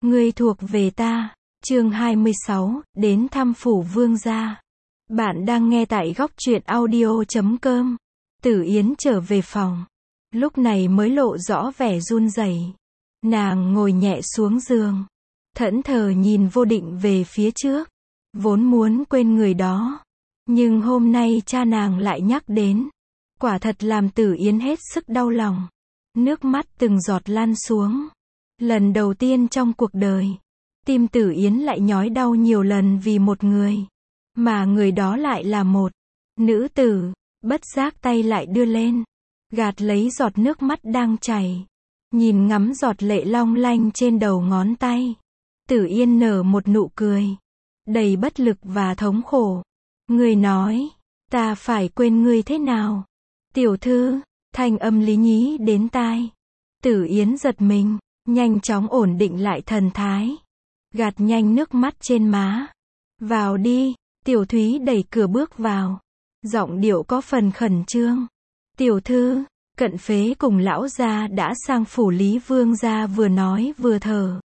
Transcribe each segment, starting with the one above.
Ngươi thuộc về ta. Chương 26, đến thăm phủ vương gia. Bạn đang nghe tại góc truyện audio.com. Tử Yến trở về phòng. Lúc này mới lộ rõ vẻ run rẩy. Nàng ngồi nhẹ xuống giường. Thẫn thờ nhìn Vô Định về phía trước. Vốn muốn quên người đó. Nhưng hôm nay cha nàng lại nhắc đến. Quả thật làm Tử Yến hết sức đau lòng. Nước mắt từng giọt lan xuống. Lần đầu tiên trong cuộc đời, tim Tử Yến lại nhói đau nhiều lần vì một người. Mà người đó lại là một nữ tử. Bất giác tay lại đưa lên, gạt lấy giọt nước mắt đang chảy. Nhìn ngắm giọt lệ long lanh trên đầu ngón tay. Tử Yên nở một nụ cười, đầy bất lực và thống khổ. Người nói, ta phải quên ngươi thế nào? Tiểu thư, thanh âm lý nhí đến tai. Tử Yến giật mình, nhanh chóng ổn định lại thần thái. Gạt nhanh nước mắt trên má. Vào đi, Tiểu Thúy đẩy cửa bước vào. Giọng điệu có phần khẩn trương. Tiểu thư, Cận Phế cùng lão gia đã sang phủ Lý Vương gia, vừa nói vừa thở.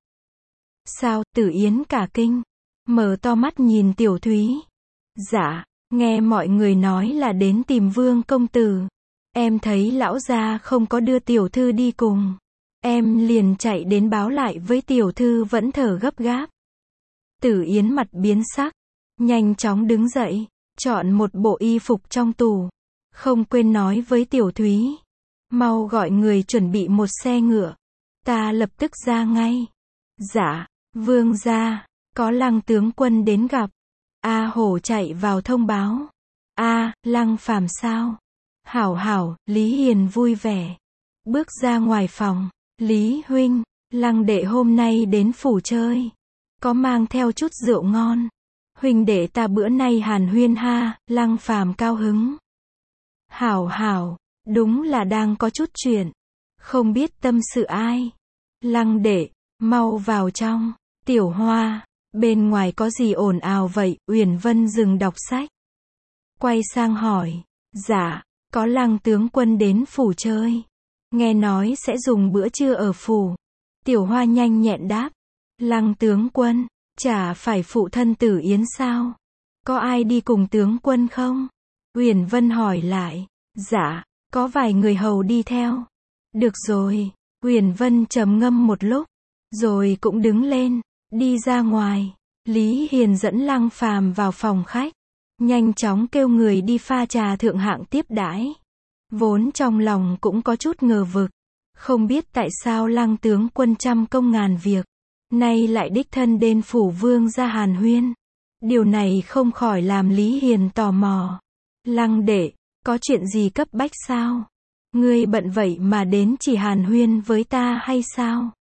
Sao? Tử Yến cả kinh, mở to mắt nhìn Tiểu Thúy. Dạ, nghe mọi người nói là đến tìm Vương công tử. Em thấy lão gia không có đưa tiểu thư đi cùng. Em liền chạy đến báo lại với tiểu thư vẫn thở gấp gáp. Tử Yến mặt biến sắc, nhanh chóng đứng dậy, chọn một bộ y phục trong tủ. Không quên nói với Tiểu Thúy, mau gọi người chuẩn bị một xe ngựa. Ta lập tức ra ngay. Dạ, vương gia, có Lăng tướng quân đến gặp. A Hổ chạy vào thông báo. Lăng Phàm sao? Hảo hảo, Lý Hiền vui vẻ. Bước ra ngoài phòng. Lý huynh, Lăng đệ hôm nay đến phủ chơi. Có mang theo chút rượu ngon. Huynh đệ ta bữa nay hàn huyên ha. Lăng Phàm cao hứng. Hảo hảo, đúng là đang có chút chuyện. Không biết tâm sự ai. Lăng đệ, mau vào trong. Tiểu Hoa, bên ngoài có gì ồn ào vậy? Uyển Vân dừng đọc sách, quay sang hỏi. Dạ, có Lăng tướng quân đến phủ chơi. Nghe nói sẽ dùng bữa trưa ở phủ. Tiểu Hoa nhanh nhẹn đáp. Lăng tướng quân, chả phải phụ thân Tử Yến sao? Có ai đi cùng tướng quân không? Uyển Vân hỏi lại. Dạ, có vài người hầu đi theo. Được rồi. Uyển Vân trầm ngâm một lúc, rồi cũng đứng lên, đi ra ngoài. Lý Hiền dẫn Lăng Phàm vào phòng khách, nhanh chóng kêu người đi pha trà thượng hạng tiếp đãi. Vốn trong lòng cũng có chút ngờ vực, không biết tại sao Lăng tướng quân trăm công ngàn việc, nay lại đích thân đến phủ vương gia hàn huyên. Điều này không khỏi làm Lý Hiền tò mò. Lăng đệ, có chuyện gì cấp bách sao? Ngươi bận vậy mà đến chỉ hàn huyên với ta hay sao?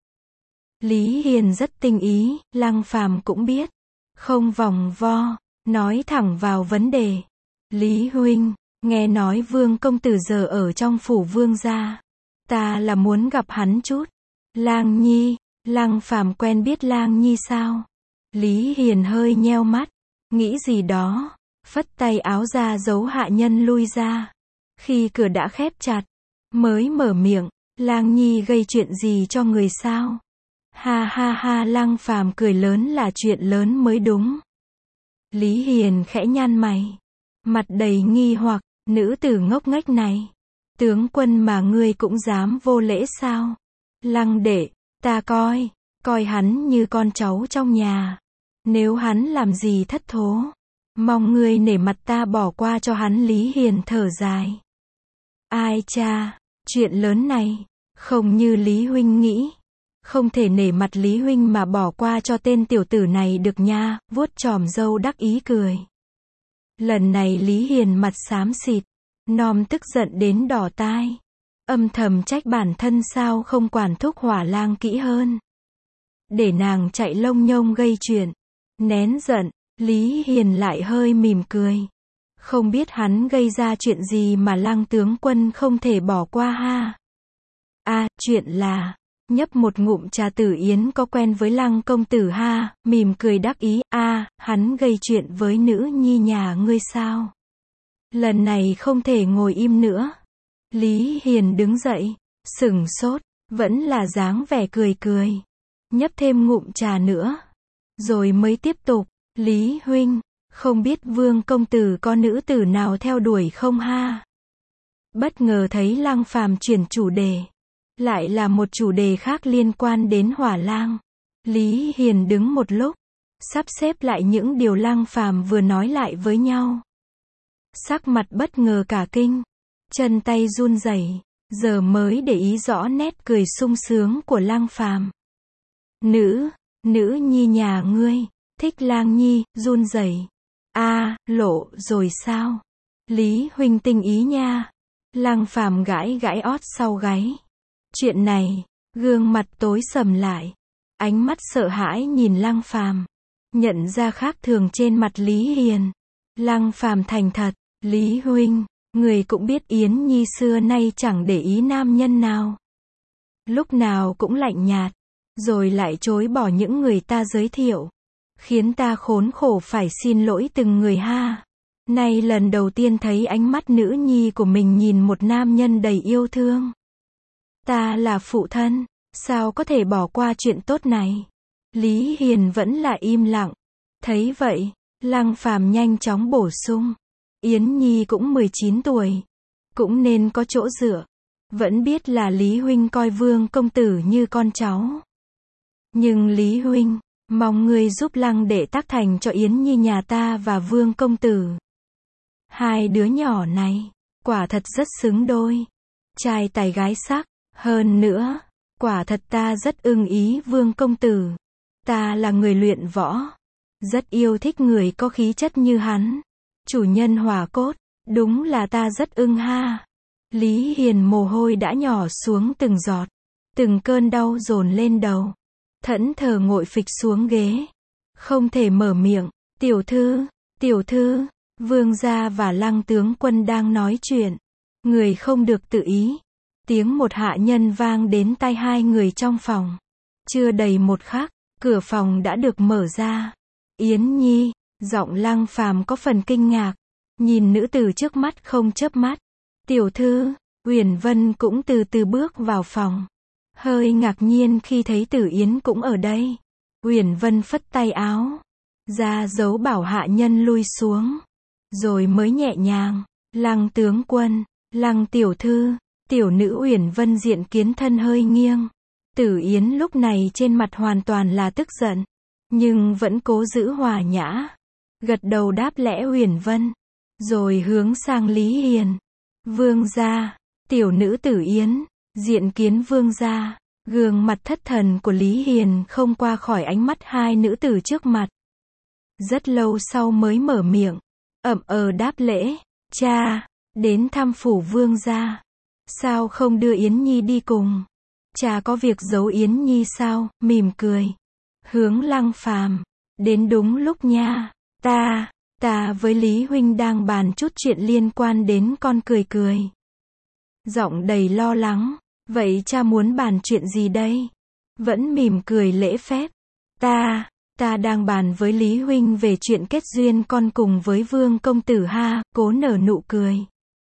Lý Hiền rất tinh ý, Lăng Phàm cũng biết, không vòng vo, nói thẳng vào vấn đề. Lý huynh, nghe nói Vương công tử giờ ở trong phủ vương gia. Ta là muốn gặp hắn chút. Lang Nhi, Lăng Phàm quen biết Lang Nhi sao? Lý Hiền hơi nheo mắt, nghĩ gì đó, phất tay áo ra giấu hạ nhân lui ra. Khi cửa đã khép chặt, mới mở miệng. Lang Nhi gây chuyện gì cho người sao? Ha ha ha, Lăng Phàm cười lớn, là chuyện lớn mới đúng. Lý Hiền khẽ nhăn mày, mặt đầy nghi hoặc. Nữ tử ngốc nghếch này, tướng quân mà ngươi cũng dám vô lễ sao? Lăng đệ, ta coi hắn như con cháu trong nhà. Nếu hắn làm gì thất thố, mong ngươi nể mặt ta bỏ qua cho hắn. Lý Hiền thở dài. Ai cha, chuyện lớn này, không như Lý huynh nghĩ. Không thể nể mặt Lý huynh mà bỏ qua cho tên tiểu tử này được nha. Vuốt chòm râu đắc ý cười. Lần này Lý Hiền mặt xám xịt, nom tức giận đến đỏ tai. Âm thầm trách bản thân sao không quản thúc Hỏa Lang kỹ hơn, để nàng chạy lông nhông gây chuyện. Nén giận, Lý Hiền lại hơi mỉm cười. Không biết hắn gây ra chuyện gì mà Lăng tướng quân không thể bỏ qua ha? Chuyện là, nhấp một ngụm trà. Tử Yến có quen với Lăng công tử ha? Mỉm cười đắc ý. Hắn gây chuyện với nữ nhi nhà ngươi sao? Lần này không thể ngồi im nữa. Lý Hiền đứng dậy, sửng sốt, vẫn là dáng vẻ cười cười. nhấp thêm ngụm trà nữa, rồi mới tiếp tục, Lý huynh, không biết Vương công tử có nữ tử nào theo đuổi không ha? Bất ngờ thấy Lăng Phàm chuyển chủ đề, lại là một chủ đề khác liên quan đến Hỏa Lang. Lý Hiền đứng một lúc, sắp xếp lại những điều Lăng Phàm vừa nói lại với nhau. Sắc mặt bất ngờ cả kinh, chân tay run rẩy, giờ mới để ý rõ nét cười sung sướng của Lăng Phàm. Nữ nhi nhà ngươi, Thích Lang Nhi, run rẩy. Lộ rồi sao? Lý huynh tinh ý nha. Lăng Phàm gãi gãi ót sau gáy. Chuyện này, gương mặt tối sầm lại, ánh mắt sợ hãi nhìn Lăng Phàm, nhận ra khác thường trên mặt Lý Hiền. Lăng Phàm thành thật, Lý huynh, người cũng biết Yến Nhi xưa nay chẳng để ý nam nhân nào. Lúc nào cũng lạnh nhạt, rồi lại chối bỏ những người ta giới thiệu, khiến ta khốn khổ phải xin lỗi từng người ha. Nay lần đầu tiên thấy ánh mắt nữ nhi của mình nhìn một nam nhân đầy yêu thương. Ta là phụ thân, sao có thể bỏ qua chuyện tốt này? Lý Hiền vẫn là im lặng. Thấy vậy, Lăng Phàm nhanh chóng bổ sung. Yến Nhi cũng 19 tuổi, cũng nên có chỗ dựa. Vẫn biết là Lý huynh coi Vương công tử như con cháu. Nhưng Lý huynh, mong ngươi giúp Lăng đệ tác thành cho Yến Nhi nhà ta và Vương công tử. Hai đứa nhỏ này, quả thật rất xứng đôi. Trai tài gái sắc, hơn nữa, quả thật ta rất ưng ý Vương công tử. Ta là người luyện võ, rất yêu thích người có khí chất như hắn. Chủ nhân hỏa cốt, đúng là ta rất ưng ha. Lý Hiền mồ hôi đã nhỏ xuống từng giọt, từng cơn đau dồn lên đầu. Thẫn thờ ngồi phịch xuống ghế, không thể mở miệng. Tiểu thư, Vương gia và Lăng tướng quân đang nói chuyện, người không được tự ý. Tiếng một hạ nhân vang đến tai hai người trong phòng. Chưa đầy một khắc, cửa phòng đã được mở ra. Yến Nhi, giọng Lăng Phàm có phần kinh ngạc, nhìn nữ tử trước mắt không chớp mắt. Tiểu thư, Uyển Vân cũng từ từ bước vào phòng, hơi ngạc nhiên khi thấy Tử Yến cũng ở đây. Uyển Vân phất tay áo ra dấu bảo hạ nhân lui xuống, rồi mới nhẹ nhàng, Lăng tướng quân, Lăng tiểu thư. Tiểu nữ Uyển Vân diện kiến thân hơi nghiêng. Tử Yến lúc này trên mặt hoàn toàn là tức giận, nhưng vẫn cố giữ hòa nhã, gật đầu đáp lễ Uyển Vân, rồi hướng sang Lý Hiền. Vương gia, tiểu nữ Tử Yến, diện kiến vương gia. Gương mặt thất thần của Lý Hiền không qua khỏi ánh mắt hai nữ tử trước mặt. Rất lâu sau mới mở miệng, đáp lễ. Cha, đến thăm phủ vương gia, sao không đưa Yến Nhi đi cùng? Cha có việc giấu Yến Nhi sao? Mỉm cười, hướng Lăng Phàm, đến đúng lúc nha. Ta với Lý huynh đang bàn chút chuyện liên quan đến con. Cười giọng đầy lo lắng. Vậy cha muốn bàn chuyện gì đây? Vẫn mỉm cười lễ phép. Ta đang bàn với Lý huynh về chuyện kết duyên con cùng với Vương công tử ha. Cố nở nụ cười.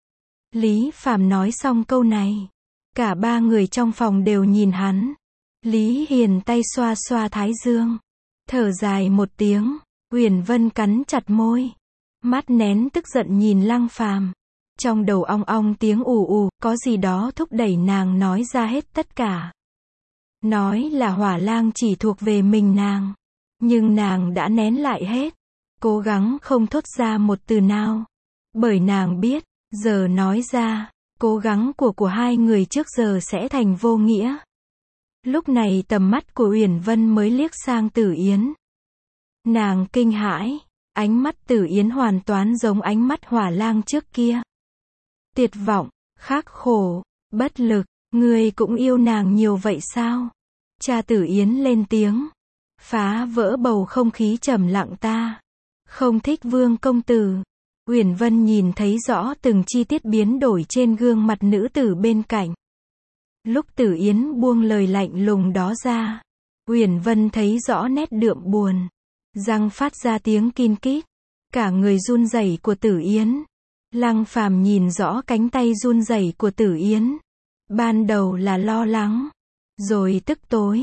Lý Phàm nói xong câu này, cả ba người trong phòng đều nhìn hắn. Lý Hiền tay xoa xoa thái dương, thở dài một tiếng. Uyển Vân cắn chặt môi, mắt nén tức giận nhìn Lăng Phàm. Trong đầu ong ong tiếng ù ù, có gì đó thúc đẩy nàng nói ra hết tất cả. Nói là Hỏa Lang chỉ thuộc về mình nàng, nhưng nàng đã nén lại hết, cố gắng không thốt ra một từ nào. Bởi nàng biết, giờ nói ra, cố gắng của hai người trước giờ sẽ thành vô nghĩa. Lúc này tầm mắt của Uyển Vân mới liếc sang Tử Yến. Nàng kinh hãi, ánh mắt Tử Yến hoàn toàn giống ánh mắt Hỏa Lang trước kia. Tuyệt vọng, khắc khổ, bất lực. Ngươi cũng yêu nàng nhiều vậy sao? Cha Tử Yến lên tiếng, phá vỡ bầu không khí trầm lặng. Ta không thích Vương công tử. Uyển Vân nhìn thấy rõ từng chi tiết biến đổi trên gương mặt nữ tử bên cạnh. Lúc Tử Yến buông lời lạnh lùng đó ra, Uyển Vân thấy rõ nét đượm buồn, răng phát ra tiếng kin kít, cả người run rẩy của Tử Yến. Lăng Phàm nhìn rõ cánh tay run rẩy của Tử Yến. Ban đầu là lo lắng, rồi tức tối,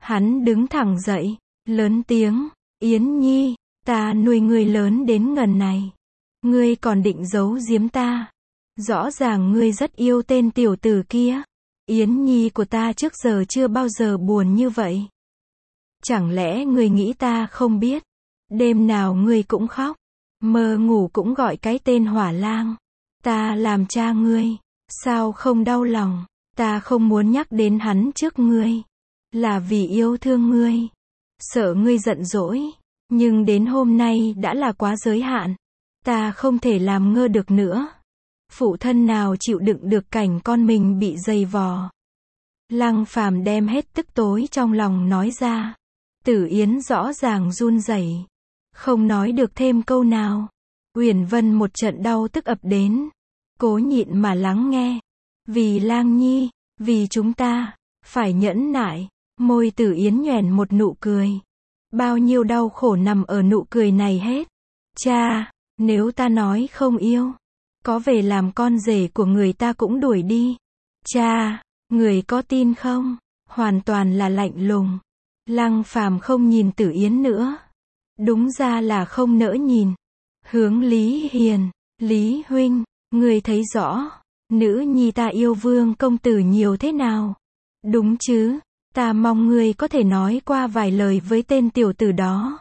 Hắn đứng thẳng dậy, lớn tiếng, Yến Nhi, ta nuôi ngươi lớn đến ngần này. Ngươi còn định giấu giếm ta. Rõ ràng ngươi rất yêu tên tiểu tử kia. Yến Nhi của ta trước giờ chưa bao giờ buồn như vậy. Chẳng lẽ ngươi nghĩ ta không biết? Đêm nào ngươi cũng khóc, mơ ngủ cũng gọi cái tên Hỏa Lang. Ta làm cha ngươi, sao không đau lòng? Ta không muốn nhắc đến hắn trước ngươi, là vì yêu thương ngươi, sợ ngươi giận dỗi, nhưng đến hôm nay đã là quá giới hạn. Ta không thể làm ngơ được nữa. Phụ thân nào chịu đựng được cảnh con mình bị giày vò. Lăng Phàm đem hết tức tối trong lòng nói ra. Tử Yến rõ ràng run rẩy, không nói được thêm câu nào. Uyển Vân một trận đau tức ập đến, cố nhịn mà lắng nghe. Vì Lang Nhi, vì chúng ta, phải nhẫn nại. Môi Tử Yến nhoẻn một nụ cười. Bao nhiêu đau khổ nằm ở nụ cười này hết. Cha, nếu ta nói không yêu, có về làm con rể của người ta cũng đuổi đi. Cha, người có tin không? Hoàn toàn là lạnh lùng. Lăng Phàm không nhìn Tử Yến nữa. Đúng ra là không nỡ nhìn. Hướng Lý Hiền, Lý huynh, người thấy rõ, nữ nhi ta yêu Vương công tử nhiều thế nào? Đúng chứ, ta mong ngươi có thể nói qua vài lời với tên tiểu tử đó,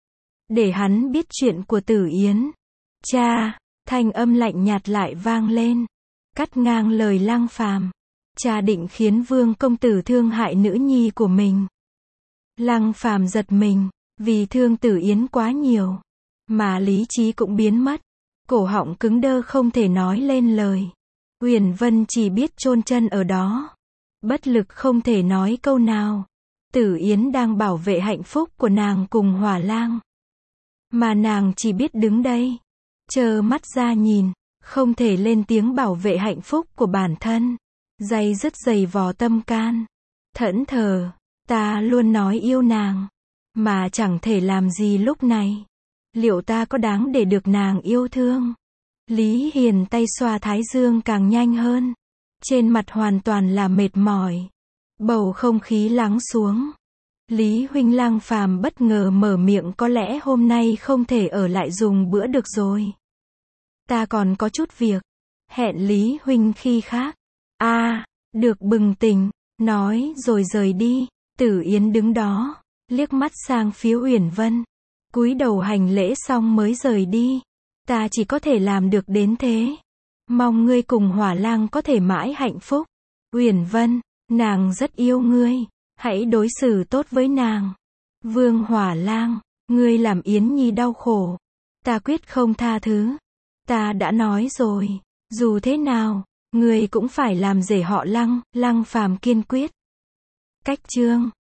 để hắn biết chuyện của Tử Yến. Cha, thanh âm lạnh nhạt lại vang lên, cắt ngang lời Lăng Phàm. Cha định khiến Vương công tử thương hại nữ nhi của mình. Lăng Phàm giật mình, vì thương Tử Yến quá nhiều, mà lý trí cũng biến mất, cổ họng cứng đơ không thể nói lên lời. Uyển Vân chỉ biết chôn chân ở đó, bất lực không thể nói câu nào. Tử Yến đang bảo vệ hạnh phúc của nàng cùng Hỏa Lang, mà nàng chỉ biết đứng đây, trơ mắt ra nhìn, không thể lên tiếng bảo vệ hạnh phúc của bản thân. Day dứt giày vò tâm can, thẫn thờ, ta luôn nói yêu nàng, mà chẳng thể làm gì lúc này. Liệu ta có đáng để được nàng yêu thương? Lý Hiền tay xoa thái dương càng nhanh hơn, trên mặt hoàn toàn là mệt mỏi. Bầu không khí lắng xuống. Lý huynh, Lăng Phàm bất ngờ mở miệng, có lẽ hôm nay không thể ở lại dùng bữa được rồi. Ta còn có chút việc, hẹn Lý huynh khi khác. Được, bừng tỉnh, nói rồi rời đi. Tử Yến đứng đó, liếc mắt sang phía Uyển Vân, cúi đầu hành lễ xong mới rời đi. Ta chỉ có thể làm được đến thế. Mong ngươi cùng Hỏa Lang có thể mãi hạnh phúc. Uyển Vân, nàng rất yêu ngươi, hãy đối xử tốt với nàng. Vương Hỏa Lang, ngươi làm Yến Nhi đau khổ, ta quyết không tha thứ. Ta đã nói rồi, dù thế nào, ngươi cũng phải làm rể họ Lăng. Lăng Phàm kiên quyết. Cách chương